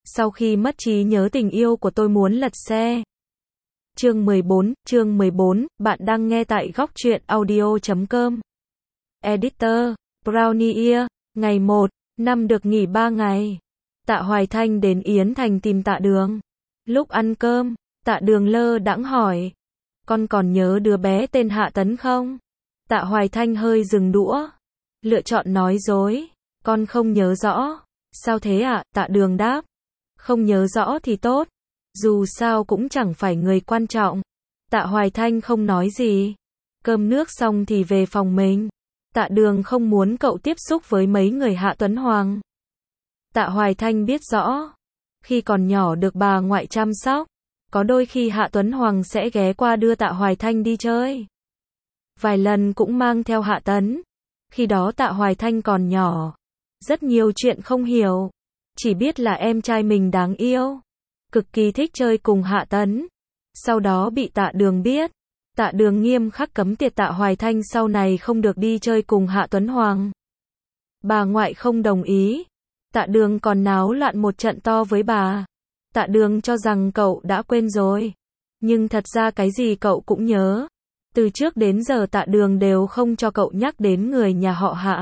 Sau khi mất trí nhớ tình yêu của tôi muốn lật xe. Chương 14, bạn đang nghe tại góc truyện audio.com. Editor, Brownie Ear, ngày 1, năm được nghỉ 3 ngày. Tạ Hoài Thanh đến Yến Thành tìm Tạ Đường. Lúc ăn cơm, Tạ Đường lơ đãng hỏi, con còn nhớ đứa bé tên Hạ Tấn không? Tạ Hoài Thanh hơi dừng đũa, lựa chọn nói dối, con không nhớ rõ. Sao thế ạ? Tạ Đường đáp, không nhớ rõ thì tốt, dù sao cũng chẳng phải người quan trọng. Tạ Hoài Thanh không nói gì. Cơm nước xong thì về phòng mình. Tạ Đường không muốn cậu tiếp xúc với mấy người Hạ Tuấn Hoàng. Tạ Hoài Thanh biết rõ, khi còn nhỏ được bà ngoại chăm sóc, có đôi khi Hạ Tuấn Hoàng sẽ ghé qua đưa Tạ Hoài Thanh đi chơi. Vài lần cũng mang theo Hạ Tấn. Khi đó Tạ Hoài Thanh còn nhỏ, rất nhiều chuyện không hiểu, chỉ biết là em trai mình đáng yêu, cực kỳ thích chơi cùng Hạ Tấn. Sau đó bị Tạ Đường biết, Tạ Đường nghiêm khắc cấm tiệt Tạ Hoài Thanh sau này không được đi chơi cùng Hạ Tuấn Hoàng. Bà ngoại không đồng ý, Tạ Đường còn náo loạn một trận to với bà. Tạ Đường cho rằng cậu đã quên rồi, nhưng thật ra cái gì cậu cũng nhớ. Từ trước đến giờ Tạ Đường đều không cho cậu nhắc đến người nhà họ Hạ.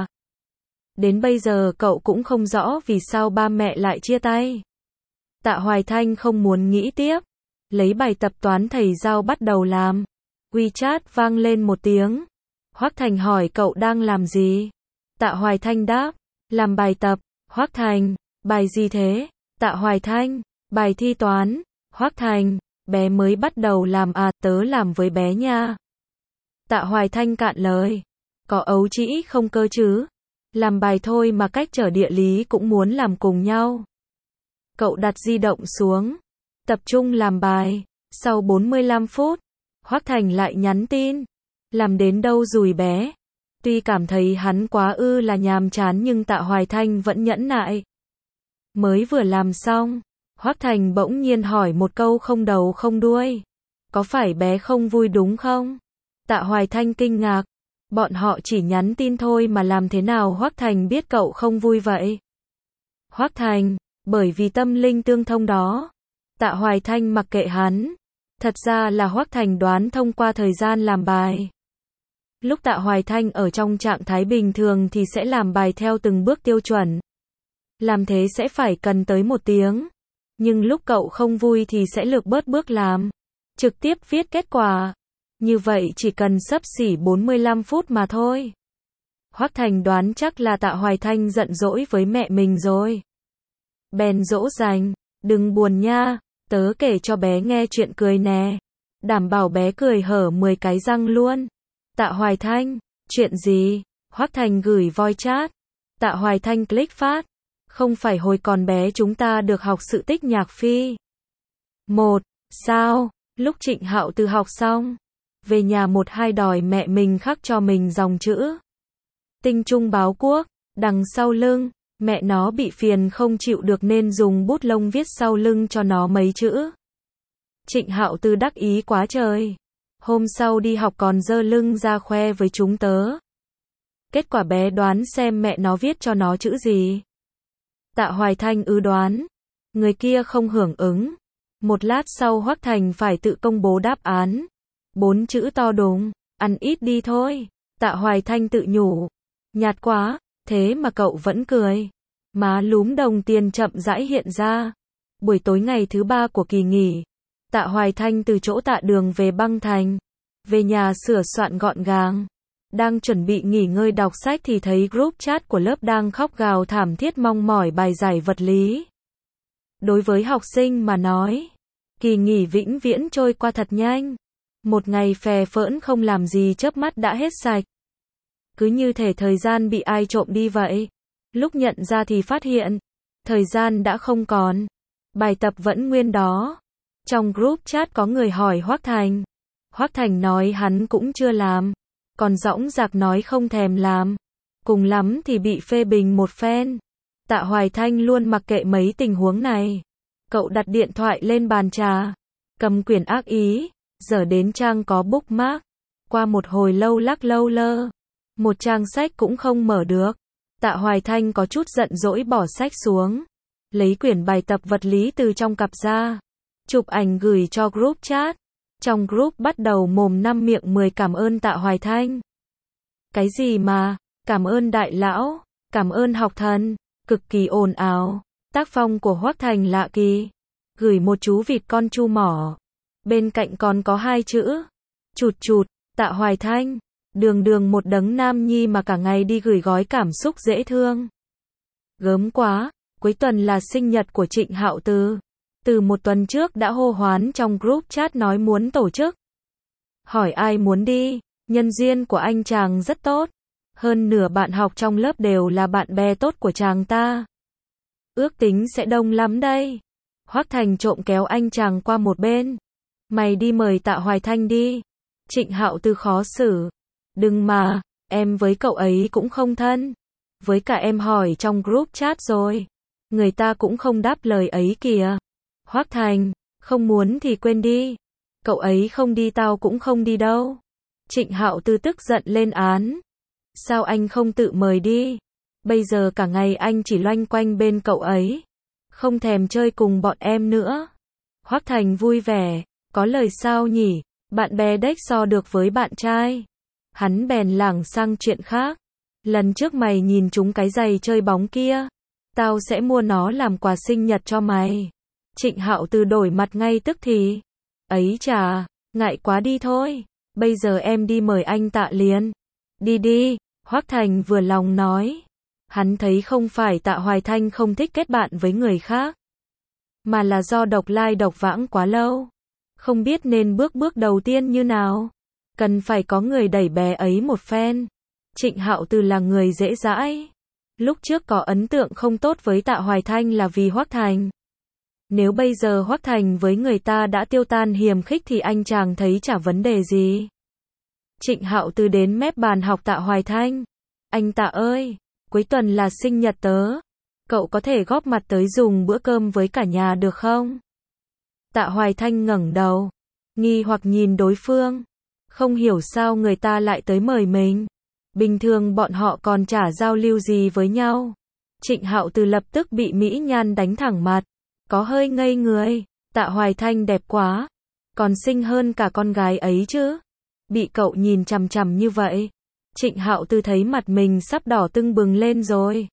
Đến bây giờ cậu cũng không rõ vì sao ba mẹ lại chia tay. Tạ Hoài Thanh không muốn nghĩ tiếp, lấy bài tập toán thầy giao bắt đầu làm. WeChat vang lên một tiếng. Hoắc Thành hỏi cậu đang làm gì? Tạ Hoài Thanh đáp, làm bài tập. Hoắc Thành, bài gì thế? Tạ Hoài Thanh, bài thi toán. Hoắc Thành, bé mới bắt đầu làm à, tớ làm với bé nha. Tạ Hoài Thanh cạn lời, có ấu trĩ không cơ chứ? Làm bài thôi mà cách trở địa lý cũng muốn làm cùng nhau. Cậu đặt di động xuống, tập trung làm bài. Sau 45 phút, Hoắc Thành lại nhắn tin, làm đến đâu rồi bé? Tuy cảm thấy hắn quá là nhàm chán nhưng Tạ Hoài Thanh vẫn nhẫn nại. Mới vừa làm xong, Hoắc Thành bỗng nhiên hỏi một câu không đầu không đuôi. Có phải bé không vui đúng không? Tạ Hoài Thanh kinh ngạc. Bọn họ chỉ nhắn tin thôi mà làm thế nào Hoắc Thành biết cậu không vui vậy? Hoắc Thành, bởi vì tâm linh tương thông đó. Tạ Hoài Thanh mặc kệ hắn. Thật ra là Hoắc Thành đoán thông qua thời gian làm bài. Lúc Tạ Hoài Thanh ở trong trạng thái bình thường thì sẽ làm bài theo từng bước tiêu chuẩn. Làm thế sẽ phải cần tới 1 tiếng. Nhưng lúc cậu không vui thì sẽ lược bớt bước làm. Trực tiếp viết kết quả. Như vậy chỉ cần xấp xỉ 45 phút mà thôi. Hoắc Thành đoán chắc là Tạ Hoài Thanh giận dỗi với mẹ mình rồi. Bèn dỗ dành, đừng buồn nha, tớ kể cho bé nghe chuyện cười nè. Đảm bảo bé cười hở 10 cái răng luôn. Tạ Hoài Thanh, chuyện gì? Hoắc Thành gửi voice chat. Tạ Hoài Thanh click phát. Không phải hồi còn bé chúng ta được học sự tích nhạc phi. Sao? Lúc Trịnh Hạo Từ học xong, về nhà 1-2 đòi mẹ mình khắc cho mình dòng chữ Tinh Trung Báo Quốc, đằng sau lưng, mẹ nó bị phiền không chịu được nên dùng bút lông viết sau lưng cho nó mấy chữ. Trịnh Hạo Từ đắc ý quá trời. Hôm sau đi học còn giơ lưng ra khoe với chúng tớ. Kết quả bé đoán xem mẹ nó viết cho nó chữ gì. Tạ Hoài Thanh đoán. Người kia không hưởng ứng. Một lát sau Hoắc Thành phải tự công bố đáp án. 4 chữ to đùng, ăn ít đi thôi. Tạ Hoài Thanh tự nhủ. Nhạt quá, thế mà cậu vẫn cười. Má lúm đồng tiền chậm rãi hiện ra. Buổi tối ngày thứ 3 của kỳ nghỉ, Tạ Hoài Thanh từ chỗ Tạ Đường về băng thành. Về nhà sửa soạn gọn gàng. Đang chuẩn bị nghỉ ngơi đọc sách thì thấy group chat của lớp đang khóc gào thảm thiết mong mỏi bài giải vật lý. Đối với học sinh mà nói, kỳ nghỉ vĩnh viễn trôi qua thật nhanh. Một ngày phè phỡn không làm gì chớp mắt đã hết sạch. Cứ như thể thời gian bị ai trộm đi vậy. Lúc nhận ra thì phát hiện, thời gian đã không còn. Bài tập vẫn nguyên đó. Trong group chat có người hỏi Hoắc Thành. Hoắc Thành nói hắn cũng chưa làm. Còn dõng dạc nói không thèm làm. Cùng lắm thì bị phê bình một phen. Tạ Hoài Thanh luôn mặc kệ mấy tình huống này. Cậu đặt điện thoại lên bàn trà. Cầm quyển ác ý. Giờ đến trang có bookmark. Qua một hồi lâu lắc lâu lơ. Một trang sách cũng không mở được. Tạ Hoài Thanh có chút giận dỗi bỏ sách xuống. lấy quyển bài tập vật lý từ trong cặp ra, chụp ảnh gửi cho group chat. Trong group bắt đầu mồm năm miệng 10 cảm ơn Tạ Hoài Thanh. Cái gì mà, cảm ơn đại lão, cảm ơn học thần, cực kỳ ồn ào. Tác phong của Hoắc Thành lạ kỳ. Gửi một chú vịt con chu mỏ. Bên cạnh còn có 2 chữ. Chụt chụt, Tạ Hoài Thanh. Đường đường một đấng nam nhi mà cả ngày đi gửi gói cảm xúc dễ thương. Gớm quá, cuối tuần là sinh nhật của Trịnh Hạo Từ. Từ một tuần trước đã hô hoán trong group chat nói muốn tổ chức. Hỏi ai muốn đi, nhân duyên của anh chàng rất tốt. Hơn nửa bạn học trong lớp đều là bạn bè tốt của chàng ta. Ước tính sẽ đông lắm đây. Hoắc Thành trộm kéo anh chàng qua một bên. Mày đi mời Tạ Hoài Thanh đi. Trịnh Hạo Từ khó xử. Đừng mà, em với cậu ấy cũng không thân. Với cả em hỏi trong group chat rồi. Người ta cũng không đáp lời ấy kìa. Hoắc Thành, không muốn thì quên đi. Cậu ấy không đi tao cũng không đi đâu. Trịnh Hạo Từ tức giận lên án. Sao anh không tự mời đi? Bây giờ cả ngày anh chỉ loanh quanh bên cậu ấy. Không thèm chơi cùng bọn em nữa. Hoắc Thành vui vẻ. Có lời sao nhỉ? Bạn bè đếch so được với bạn trai. Hắn bèn lảng sang chuyện khác. Lần trước mày nhìn chúng cái giày chơi bóng kia. Tao sẽ mua nó làm quà sinh nhật cho mày. Trịnh Hạo Từ đổi mặt ngay tức thì. Ấy chà, ngại quá đi thôi. Bây giờ em đi mời anh Tạ liền. Đi đi, Hoắc Thành vừa lòng nói. Hắn thấy không phải Tạ Hoài Thanh không thích kết bạn với người khác. Mà là do độc lai độc vãng quá lâu. Không biết nên bước đầu tiên như nào. Cần phải có người đẩy bé ấy một phen. Trịnh Hạo Từ là người dễ dãi. Lúc trước có ấn tượng không tốt với Tạ Hoài Thanh là vì Hoắc Thành. Nếu bây giờ Hoắc Thành với người ta đã tiêu tan hiềm khích thì anh chàng thấy chả vấn đề gì. Trịnh Hạo Từ đến mép bàn học Tạ Hoài Thanh. Anh Tạ ơi, cuối tuần là sinh nhật tớ. Cậu có thể góp mặt tới dùng bữa cơm với cả nhà được không? Tạ Hoài Thanh ngẩng đầu, nghi hoặc nhìn đối phương. Không hiểu sao người ta lại tới mời mình. Bình thường bọn họ còn chả giao lưu gì với nhau. Trịnh Hạo Từ lập tức bị mỹ nhan đánh thẳng mặt. Có hơi ngây người. Tạ Hoài Thanh đẹp quá. Còn xinh hơn cả con gái ấy chứ. Bị cậu nhìn chằm chằm như vậy. Trịnh Hạo Từ thấy mặt mình sắp đỏ tưng bừng lên rồi.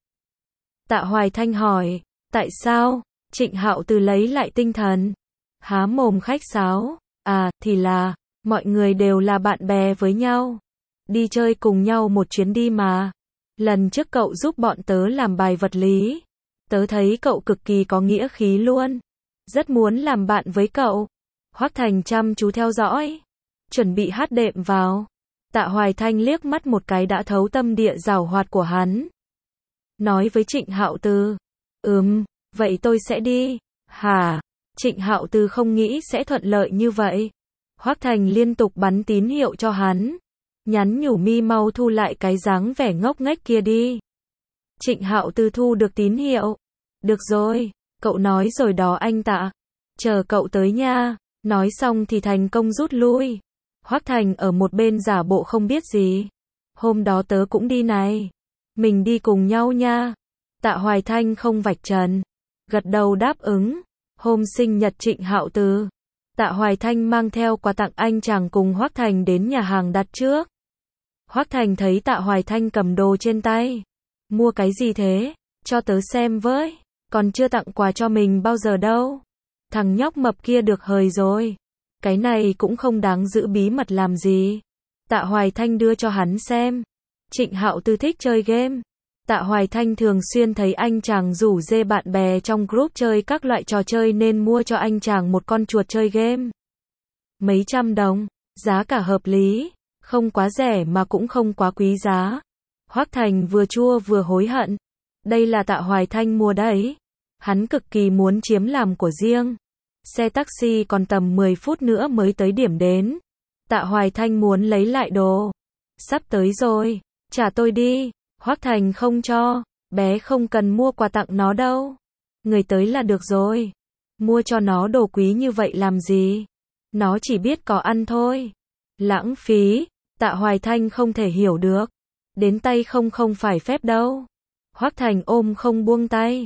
Tạ Hoài Thanh hỏi. Tại sao? Trịnh Hạo Từ lấy lại tinh thần. Há mồm khách sáo. À, thì là, mọi người đều là bạn bè với nhau. Đi chơi cùng nhau một chuyến đi mà. Lần trước cậu giúp bọn tớ làm bài vật lý. Tớ thấy cậu cực kỳ có nghĩa khí luôn. Rất muốn làm bạn với cậu. Hoắc Thành chăm chú theo dõi. Chuẩn bị hát đệm vào. Tạ Hoài Thanh liếc mắt một cái đã thấu tâm địa giảo hoạt của hắn. Nói với Trịnh Hạo Từ. Vậy tôi sẽ đi. Hả? Trịnh Hạo Từ không nghĩ sẽ thuận lợi như vậy. Hoắc Thành liên tục bắn tín hiệu cho hắn. Nhắn nhủ mi mau thu lại cái dáng vẻ ngốc nghếch kia đi. Trịnh Hạo Từ thu được tín hiệu. Được rồi, cậu nói rồi đó anh Tạ. Chờ cậu tới nha. Nói xong thì thành công rút lui. Hoắc Thành ở một bên giả bộ không biết gì. Hôm đó tớ cũng đi này. Mình đi cùng nhau nha. Tạ Hoài Thanh không vạch trần. Gật đầu đáp ứng. Hôm sinh nhật Trịnh Hạo Từ. Tạ Hoài Thanh mang theo quà tặng anh chàng cùng Hoắc Thành đến nhà hàng đặt trước. Hoắc Thành thấy Tạ Hoài Thanh cầm đồ trên tay. Mua cái gì thế? Cho tớ xem với. Còn chưa tặng quà cho mình bao giờ đâu. Thằng nhóc mập kia được hời rồi. Cái này cũng không đáng giữ bí mật làm gì. Tạ Hoài Thanh đưa cho hắn xem. Trịnh Hạo Từ thích chơi game. Tạ Hoài Thanh thường xuyên thấy anh chàng rủ rê bạn bè trong group chơi các loại trò chơi nên mua cho anh chàng một con chuột chơi game. Mấy trăm đồng, giá cả hợp lý, không quá rẻ mà cũng không quá quý giá. Hoắc Thành vừa chua vừa hối hận. Đây là Tạ Hoài Thanh mua đấy. Hắn cực kỳ muốn chiếm làm của riêng. Xe taxi còn tầm 10 phút nữa mới tới điểm đến. Tạ Hoài Thanh muốn lấy lại đồ. Sắp tới rồi, trả tôi đi. Hoắc Thành không cho, bé không cần mua quà tặng nó đâu. Người tới là được rồi. Mua cho nó đồ quý như vậy làm gì? Nó chỉ biết có ăn thôi. Lãng phí, Tạ Hoài Thanh không thể hiểu được. Đến tay không phải phép đâu. Hoắc Thành ôm không buông tay.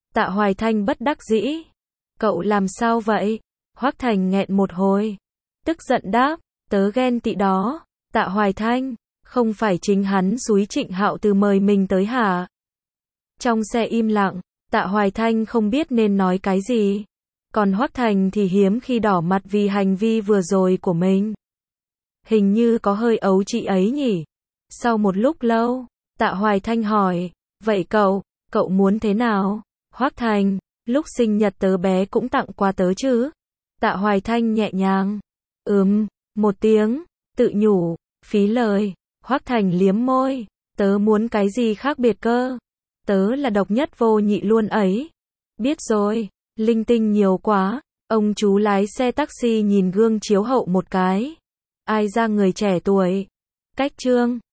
Tạ Hoài Thanh bất đắc dĩ. Cậu làm sao vậy? Hoắc Thành nghẹn một hồi. Tức giận đáp, tớ ghen tị đó. Tạ Hoài Thanh, không phải chính hắn xúi Trịnh Hạo Từ mời mình tới hả? Trong xe im lặng, Tạ Hoài Thanh không biết nên nói cái gì. Còn Hoắc Thành thì hiếm khi đỏ mặt vì hành vi vừa rồi của mình. Hình như có hơi ấu chị ấy nhỉ? Sau một lúc lâu, Tạ Hoài Thanh hỏi, vậy cậu muốn thế nào? Hoắc Thành, lúc sinh nhật tớ bé cũng tặng quà tớ chứ? Tạ Hoài Thanh nhẹ nhàng. Một tiếng, tự nhủ, phí lời. Hoắc Thành liếm môi, tớ muốn cái gì khác biệt cơ? Tớ là độc nhất vô nhị luôn ấy. Biết rồi, linh tinh nhiều quá. Ông chú lái xe taxi nhìn gương chiếu hậu một cái. Ai ra người trẻ tuổi? Cách chương